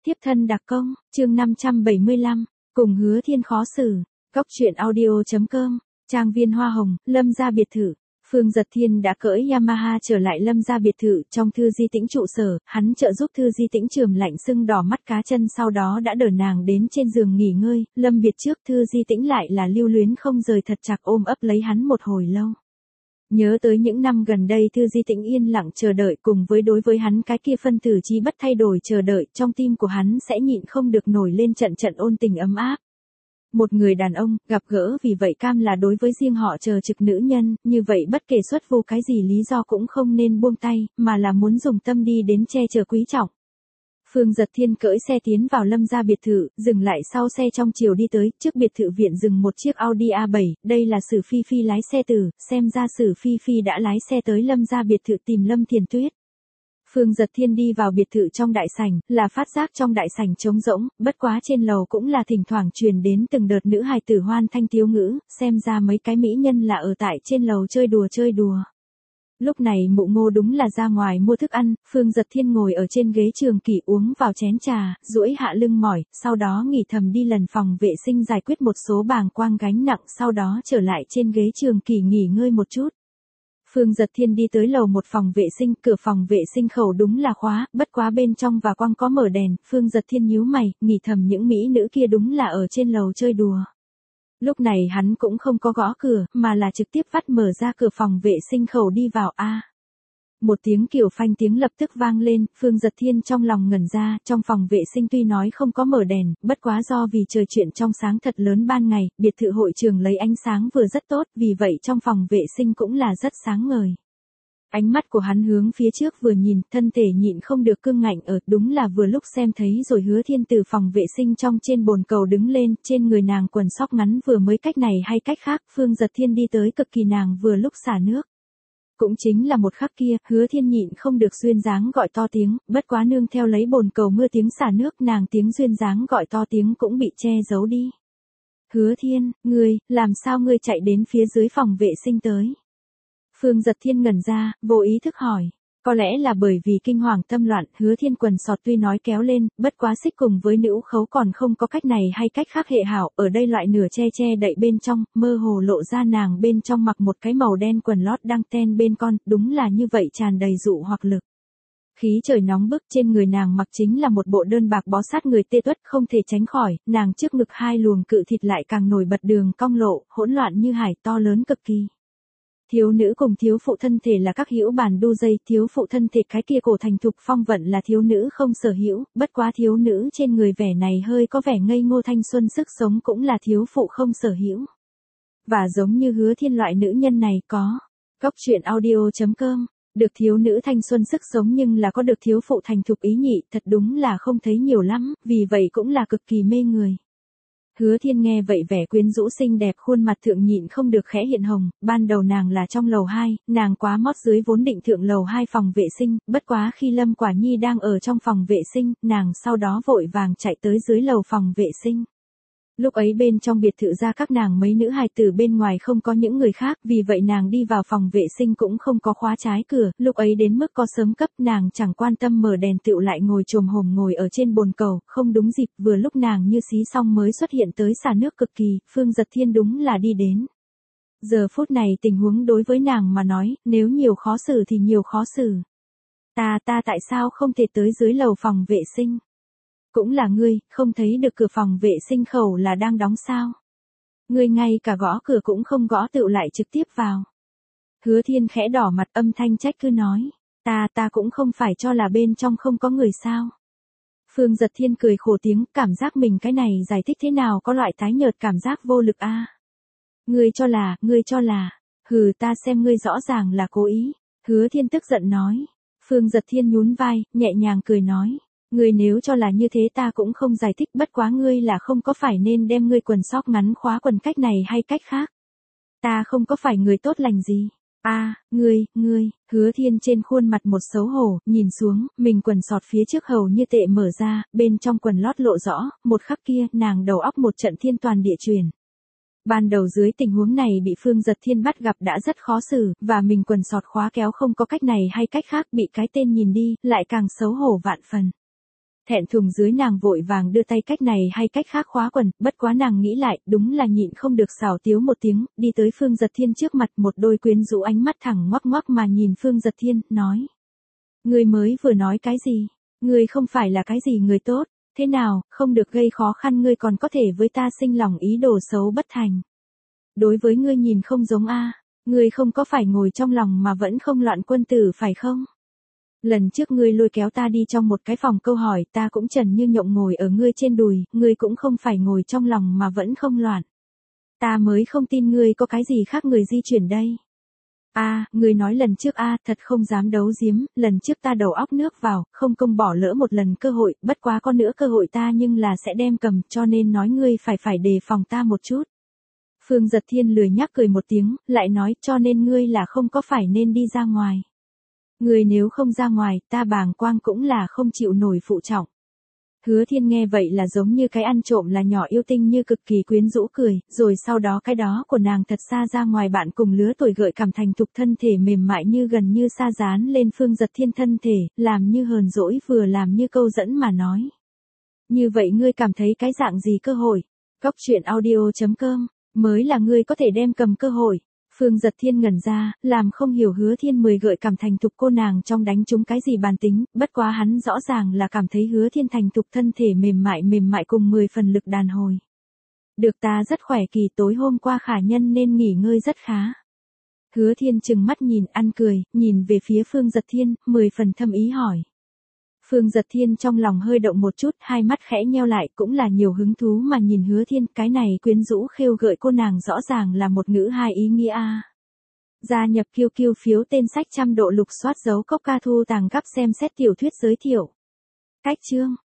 Tiếp thân đặc công, chương 575, cùng Hứa Thiên khó xử. Cóc truyện audio.com, trang viên hoa hồng, Lâm gia biệt thự. Phương Dật Thiên đã cưỡi Yamaha trở lại Lâm gia biệt thự trong Thư Di Tĩnh trụ sở, hắn trợ giúp Thư Di Tĩnh chườm lạnh sưng đỏ mắt cá chân, sau đó đã đỡ nàng đến trên giường nghỉ ngơi. Lâm biệt trước, Thư Di Tĩnh lại là lưu luyến không rời, thật chặt ôm ấp lấy hắn một hồi lâu. Nhớ tới những năm gần đây Thư Di Tĩnh yên lặng chờ đợi, cùng với đối với hắn cái kia phân tử chi bất thay đổi chờ đợi, trong tim của hắn sẽ nhịn không được nổi lên trận trận ôn tình ấm áp. Một người đàn ông, gặp gỡ vì vậy cam là đối với riêng họ chờ trực nữ nhân, như vậy bất kể xuất vô cái gì lý do cũng không nên buông tay, mà là muốn dùng tâm đi đến che chở quý trọng. Phương Dật Thiên cưỡi xe tiến vào Lâm gia biệt thự, dừng lại sau xe trong chiều đi tới, trước biệt thự viện dừng một chiếc Audi A7, đây là Sử Phi Phi lái xe từ, xem ra Sử Phi Phi đã lái xe tới Lâm gia biệt thự tìm Lâm Thiền Tuyết. Phương Dật Thiên đi vào biệt thự trong đại sảnh, là phát giác trong đại sảnh trống rỗng, bất quá trên lầu cũng là thỉnh thoảng truyền đến từng đợt nữ hài tử hoan thanh tiếu ngữ, xem ra mấy cái mỹ nhân là ở tại trên lầu chơi đùa. Lúc này Mụ Ngô đúng là ra ngoài mua thức ăn, Phương Dật Thiên ngồi ở trên ghế trường kỷ uống vào chén trà, duỗi hạ lưng mỏi, sau đó nghỉ thầm đi lần phòng vệ sinh giải quyết một số bàng quang gánh nặng, sau đó trở lại trên ghế trường kỷ nghỉ ngơi một chút. Phương Dật Thiên đi tới lầu một phòng vệ sinh, cửa phòng vệ sinh khẩu đúng là khóa, bất quá bên trong và quang có mở đèn, Phương Dật Thiên nhíu mày, nghĩ thầm những mỹ nữ kia đúng là ở trên lầu chơi đùa. Lúc này hắn cũng không có gõ cửa, mà là trực tiếp vắt mở ra cửa phòng vệ sinh khẩu đi vào a. Một tiếng kiểu phanh tiếng lập tức vang lên, Phương Dật Thiên trong lòng ngẩn ra, trong phòng vệ sinh tuy nói không có mở đèn, bất quá do vì trời chuyện trong sáng thật lớn ban ngày, biệt thự hội trường lấy ánh sáng vừa rất tốt, vì vậy trong phòng vệ sinh cũng là rất sáng ngời. Ánh mắt của hắn hướng phía trước vừa nhìn, thân thể nhịn không được cương ngạnh ở, đúng là vừa lúc xem thấy rồi Hứa Thiên từ phòng vệ sinh trong trên bồn cầu đứng lên, trên người nàng quần sóc ngắn vừa mới cách này hay cách khác, Phương Dật Thiên đi tới cực kỳ nàng vừa lúc xả nước. Cũng chính là một khắc kia, Hứa Thiên nhịn không được duyên dáng gọi to tiếng, bất quá nương theo lấy bồn cầu mưa tiếng xả nước, nàng tiếng duyên dáng gọi to tiếng cũng bị che giấu đi. Hứa Thiên, ngươi, làm sao ngươi chạy đến phía dưới phòng vệ sinh tới? Phương Dật Thiên ngẩn ra, vô ý thức hỏi. Có lẽ là bởi vì kinh hoàng tâm loạn, Hứa Thiên quần sọt tuy nói kéo lên, bất quá xích cùng với nữ khấu còn không có cách này hay cách khác hệ hảo, ở đây loại nửa che đậy bên trong, mơ hồ lộ ra nàng bên trong mặc một cái màu đen quần lót đăng ten bên con, đúng là như vậy tràn đầy dụ hoặc lực. Khí trời nóng bức, trên người nàng mặc chính là một bộ đơn bạc bó sát người tê tuất, không thể tránh khỏi, nàng trước ngực hai luồng cự thịt lại càng nổi bật đường cong lộ, hỗn loạn như hải, to lớn cực kỳ. Thiếu nữ cùng thiếu phụ thân thể là các hữu bàn đu dây, thiếu phụ thân thể cái kia cổ thành thục phong vận là thiếu nữ không sở hữu, bất quá thiếu nữ trên người vẻ này hơi có vẻ ngây ngô thanh xuân sức sống cũng là thiếu phụ không sở hữu. Và giống như Hứa Thiên loại nữ nhân này có. Cóc truyện audio.com, được thiếu nữ thanh xuân sức sống nhưng là có được thiếu phụ thành thục ý nhị, thật đúng là không thấy nhiều lắm, vì vậy cũng là cực kỳ mê người. Hứa Thiên nghe vậy vẻ quyến rũ xinh đẹp khuôn mặt thượng nhịn không được khẽ hiện hồng, ban đầu nàng là trong lầu 2, nàng quá mót dưới vốn định thượng lầu 2 phòng vệ sinh, bất quá khi Lâm Quả Nhi đang ở trong phòng vệ sinh, nàng sau đó vội vàng chạy tới dưới lầu phòng vệ sinh. Lúc ấy bên trong biệt thự ra các nàng mấy nữ hài tử bên ngoài không có những người khác, vì vậy nàng đi vào phòng vệ sinh cũng không có khóa trái cửa, lúc ấy đến mức có sớm cấp nàng chẳng quan tâm mở đèn tựu lại ngồi chồm hổm ngồi ở trên bồn cầu, không đúng dịp vừa lúc nàng như xí xong mới xuất hiện tới xả nước cực kỳ, Phương Dật Thiên đúng là đi đến. Giờ phút này tình huống đối với nàng mà nói, nếu nhiều khó xử thì nhiều khó xử. Ta tại sao không thể tới dưới lầu phòng vệ sinh? Cũng là ngươi, không thấy được cửa phòng vệ sinh khẩu là đang đóng sao? Ngươi ngay cả gõ cửa cũng không gõ tựu lại trực tiếp vào. Hứa Thiên khẽ đỏ mặt âm thanh trách cứ nói. Ta cũng không phải cho là bên trong không có người sao? Phương Dật Thiên cười khổ tiếng, cảm giác mình cái này giải thích thế nào có loại tái nhợt cảm giác vô lực a. Ngươi cho là, hừ ta xem ngươi rõ ràng là cố ý. Hứa Thiên tức giận nói. Phương Dật Thiên nhún vai, nhẹ nhàng cười nói. Ngươi nếu cho là như thế ta cũng không giải thích, bất quá ngươi là không có phải nên đem ngươi quần sóc ngắn khóa quần cách này hay cách khác. Ta không có phải người tốt lành gì. Ngươi, Hứa Thiên trên khuôn mặt một xấu hổ, nhìn xuống, mình quần sọt phía trước hầu như tệ mở ra, bên trong quần lót lộ rõ, một khắc kia, nàng đầu óc một trận thiên toàn địa chuyển. Ban đầu dưới tình huống này bị Phương Dật Thiên bắt gặp đã rất khó xử, và mình quần sọt khóa kéo không có cách này hay cách khác bị cái tên nhìn đi, lại càng xấu hổ vạn phần. Thẹn thùng dưới nàng vội vàng đưa tay cách này hay cách khác khóa quần, bất quá nàng nghĩ lại, đúng là nhịn không được xảo tiếu một tiếng, đi tới Phương Giật Thiên trước mặt, một đôi quyến rũ ánh mắt thẳng ngoắc ngoắc mà nhìn Phương Giật Thiên, nói. Ngươi mới vừa nói cái gì? Ngươi không phải là cái gì người tốt, thế nào, không được gây khó khăn ngươi còn có thể với ta sinh lòng ý đồ xấu bất thành. Đối với ngươi nhìn không giống a, ngươi không có phải ngồi trong lòng mà vẫn không loạn quân tử phải không? Lần trước ngươi lôi kéo ta đi trong một cái phòng câu hỏi ta cũng trần như nhộng ngồi ở ngươi trên đùi, ngươi cũng không phải ngồi trong lòng mà vẫn không loạn. Ta mới không tin ngươi có cái gì khác người di chuyển đây. Ngươi nói lần trước thật không dám đấu giếm, lần trước ta đầu óc nước vào, không công bỏ lỡ một lần cơ hội, bất quá có nữa cơ hội ta nhưng là sẽ đem cầm, cho nên nói ngươi phải đề phòng ta một chút. Phương Giật Thiên lười nhắc cười một tiếng, lại nói cho nên ngươi là không có phải nên đi ra ngoài. Ngươi nếu không ra ngoài, ta bàng quang cũng là không chịu nổi phụ trọng. Hứa Thiên nghe vậy là giống như cái ăn trộm là nhỏ yêu tinh như cực kỳ quyến rũ cười, rồi sau đó cái đó của nàng thật xa ra ngoài bạn cùng lứa tuổi gợi cảm thành thục thân thể mềm mại như gần như sa dán lên Phương Giật Thiên thân thể, làm như hờn dỗi vừa làm như câu dẫn mà nói. Như vậy ngươi cảm thấy cái dạng gì cơ hội? Cóc truyện audio.com, mới là ngươi có thể đem cầm cơ hội. Phương Giật Thiên ngẩn ra, làm không hiểu Hứa Thiên 10 gợi cảm thành thục cô nàng trong đánh trúng cái gì bản tính, bất quá hắn rõ ràng là cảm thấy Hứa Thiên thành thục thân thể mềm mại cùng 10 phần lực đàn hồi. Được ta rất khỏe kỳ tối hôm qua khả nhân nên nghỉ ngơi rất khá. Hứa Thiên chừng mắt nhìn ăn cười, nhìn về phía Phương Giật Thiên, 10 phần thâm ý hỏi. Phương Giật Thiên trong lòng hơi động một chút, hai mắt khẽ nheo lại cũng là nhiều hứng thú mà nhìn Hứa Thiên, cái này quyến rũ khêu gợi cô nàng rõ ràng là một ngữ hai ý nghĩa a. Gia nhập QQ phiếu tên sách 100 độ lục soát dấu cốc ca thu tàng gấp xem xét tiểu thuyết giới thiệu. Cách chương